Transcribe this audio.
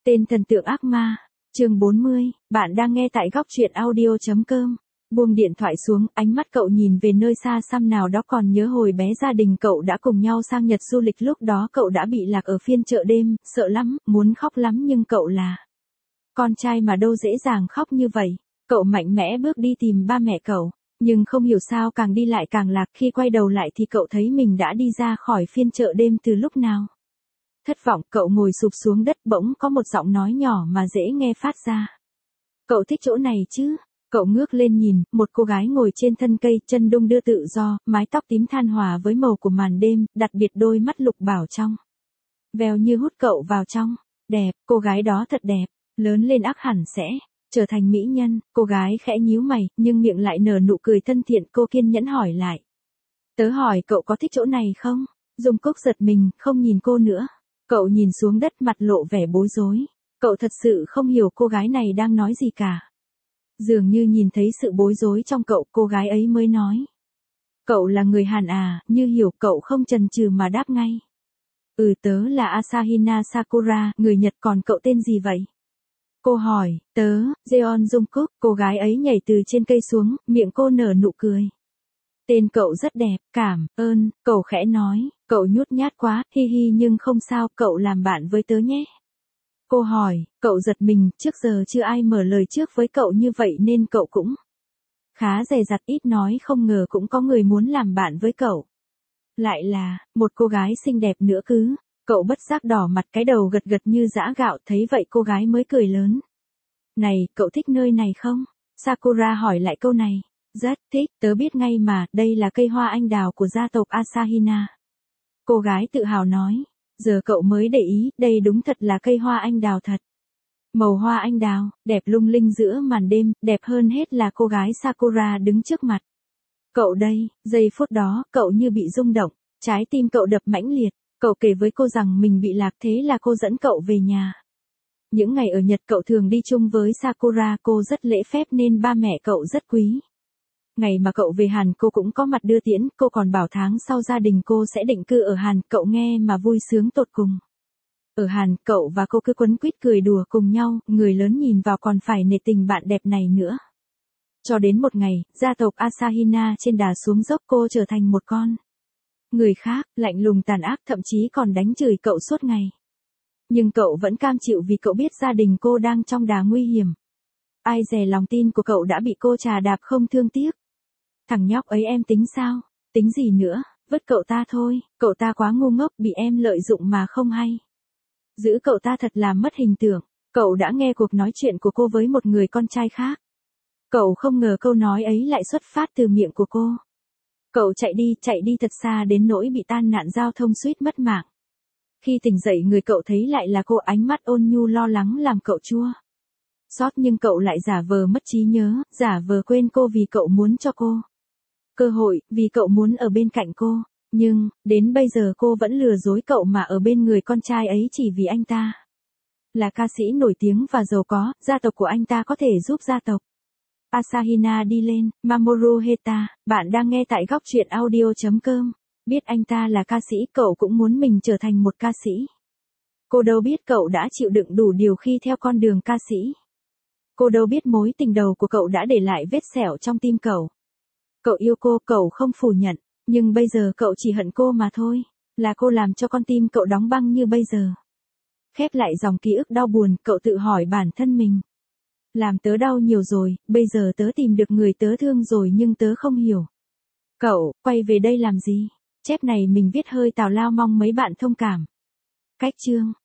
Tên thần tượng ác ma. Chương 40, bạn đang nghe tại góc truyện audio.com. Buông điện thoại xuống, ánh mắt cậu nhìn về nơi xa xăm nào đó, còn nhớ hồi bé gia đình cậu đã cùng nhau sang Nhật du lịch, lúc đó cậu đã bị lạc ở phiên chợ đêm, sợ lắm, muốn khóc lắm, nhưng cậu là con trai mà đâu dễ dàng khóc như vậy. Cậu mạnh mẽ bước đi tìm ba mẹ cậu, nhưng không hiểu sao càng đi lại càng lạc, khi quay đầu lại thì cậu thấy mình đã đi ra khỏi phiên chợ đêm từ lúc nào. Thất vọng, cậu ngồi sụp xuống đất, bỗng có một giọng nói nhỏ mà dễ nghe phát ra. Cậu thích chỗ này chứ? Cậu ngước lên nhìn, một cô gái ngồi trên thân cây, chân đung đưa tự do, mái tóc tím than hòa với màu của màn đêm, đặc biệt đôi mắt lục bảo trong veo như hút cậu vào trong. Đẹp, cô gái đó thật đẹp, lớn lên ắt hẳn sẽ trở thành mỹ nhân. Cô gái khẽ nhíu mày, nhưng miệng lại nở nụ cười thân thiện. Cô kiên nhẫn hỏi lại. Tớ hỏi cậu có thích chỗ này không? Dung Cúc giật mình, không nhìn cô nữa. Cậu nhìn xuống đất, mặt lộ vẻ bối rối. Cậu thật sự không hiểu cô gái này đang nói gì cả. Dường như nhìn thấy sự bối rối trong cậu, cô gái ấy mới nói. Cậu là người Hàn à? Như hiểu, cậu không chần chừ mà đáp ngay. Tớ là Asahina Sakura, người Nhật, còn cậu tên gì vậy? Cô hỏi. Tớ, Jeon Dung Cúc. Cô gái ấy nhảy từ trên cây xuống, miệng cô nở nụ cười. Tên cậu rất đẹp, cảm ơn, cậu khẽ nói. Cậu nhút nhát quá, hi hi, nhưng không sao, cậu làm bạn với tớ nhé. Cô hỏi. Cậu giật mình, trước giờ chưa ai mở lời trước với cậu như vậy nên cậu cũng khá dè dặt, ít nói, không ngờ cũng có người muốn làm bạn với cậu. Lại là một cô gái xinh đẹp nữa cứ. Cậu bất giác đỏ mặt, cái đầu gật gật như giã gạo, thấy vậy cô gái mới cười lớn. Này, cậu thích nơi này không? Sakura hỏi lại câu này. Rất thích, tớ biết ngay mà, đây là cây hoa anh đào của gia tộc Asahina. Cô gái tự hào nói. Giờ cậu mới để ý, đây đúng thật là cây hoa anh đào thật. Màu hoa anh đào, đẹp lung linh giữa màn đêm, đẹp hơn hết là cô gái Sakura đứng trước mặt cậu đây. Giây phút đó, cậu như bị rung động, trái tim cậu đập mãnh liệt. Cậu kể với cô rằng mình bị lạc, thế là cô dẫn cậu về nhà. Những ngày ở Nhật cậu thường đi chung với Sakura, cô rất lễ phép nên ba mẹ cậu rất quý. Ngày mà cậu về Hàn cô cũng có mặt đưa tiễn, cô còn bảo tháng sau gia đình cô sẽ định cư ở Hàn, cậu nghe mà vui sướng tột cùng. Ở Hàn, cậu và cô cứ quấn quýt cười đùa cùng nhau, người lớn nhìn vào còn phải nể tình bạn đẹp này nữa. Cho đến một ngày, gia tộc Asahina trên đà xuống dốc, cô trở thành một con người khác, lạnh lùng tàn ác, thậm chí còn đánh chửi cậu suốt ngày. Nhưng cậu vẫn cam chịu vì cậu biết gia đình cô đang trong đà nguy hiểm. Ai dè lòng tin của cậu đã bị cô trà đạp không thương tiếc. Thằng nhóc ấy em tính sao? Tính gì nữa, vứt cậu ta thôi, cậu ta quá ngu ngốc, bị em lợi dụng mà không hay. Giữ cậu ta thật là mất hình tượng. Cậu đã nghe cuộc nói chuyện của cô với một người con trai khác. Cậu không ngờ câu nói ấy lại xuất phát từ miệng của cô. Cậu chạy đi thật xa đến nỗi bị tai nạn giao thông suýt mất mạng. Khi tỉnh dậy người cậu thấy lại là cô, ánh mắt ôn nhu lo lắng làm cậu chua xót, nhưng cậu lại giả vờ mất trí nhớ, giả vờ quên cô vì cậu muốn cho cô cơ hội, vì cậu muốn ở bên cạnh cô. Nhưng, đến bây giờ cô vẫn lừa dối cậu mà ở bên người con trai ấy chỉ vì anh ta là ca sĩ nổi tiếng và giàu có, gia tộc của anh ta có thể giúp gia tộc Asahina đi lên. Mamoru Heta, bạn đang nghe tại góc truyện audio.com. Biết anh ta là ca sĩ, cậu cũng muốn mình trở thành một ca sĩ. Cô đâu biết cậu đã chịu đựng đủ điều khi theo con đường ca sĩ. Cô đâu biết mối tình đầu của cậu đã để lại vết sẹo trong tim cậu. Cậu yêu cô, cậu không phủ nhận, nhưng bây giờ cậu chỉ hận cô mà thôi. Là cô làm cho con tim cậu đóng băng như bây giờ. Khép lại dòng ký ức đau buồn, cậu tự hỏi bản thân mình. Làm tớ đau nhiều rồi, bây giờ tớ tìm được người tớ thương rồi nhưng tớ không hiểu. Cậu, quay về đây làm gì? Chép này mình viết hơi tào lao, mong mấy bạn thông cảm. Cách chương.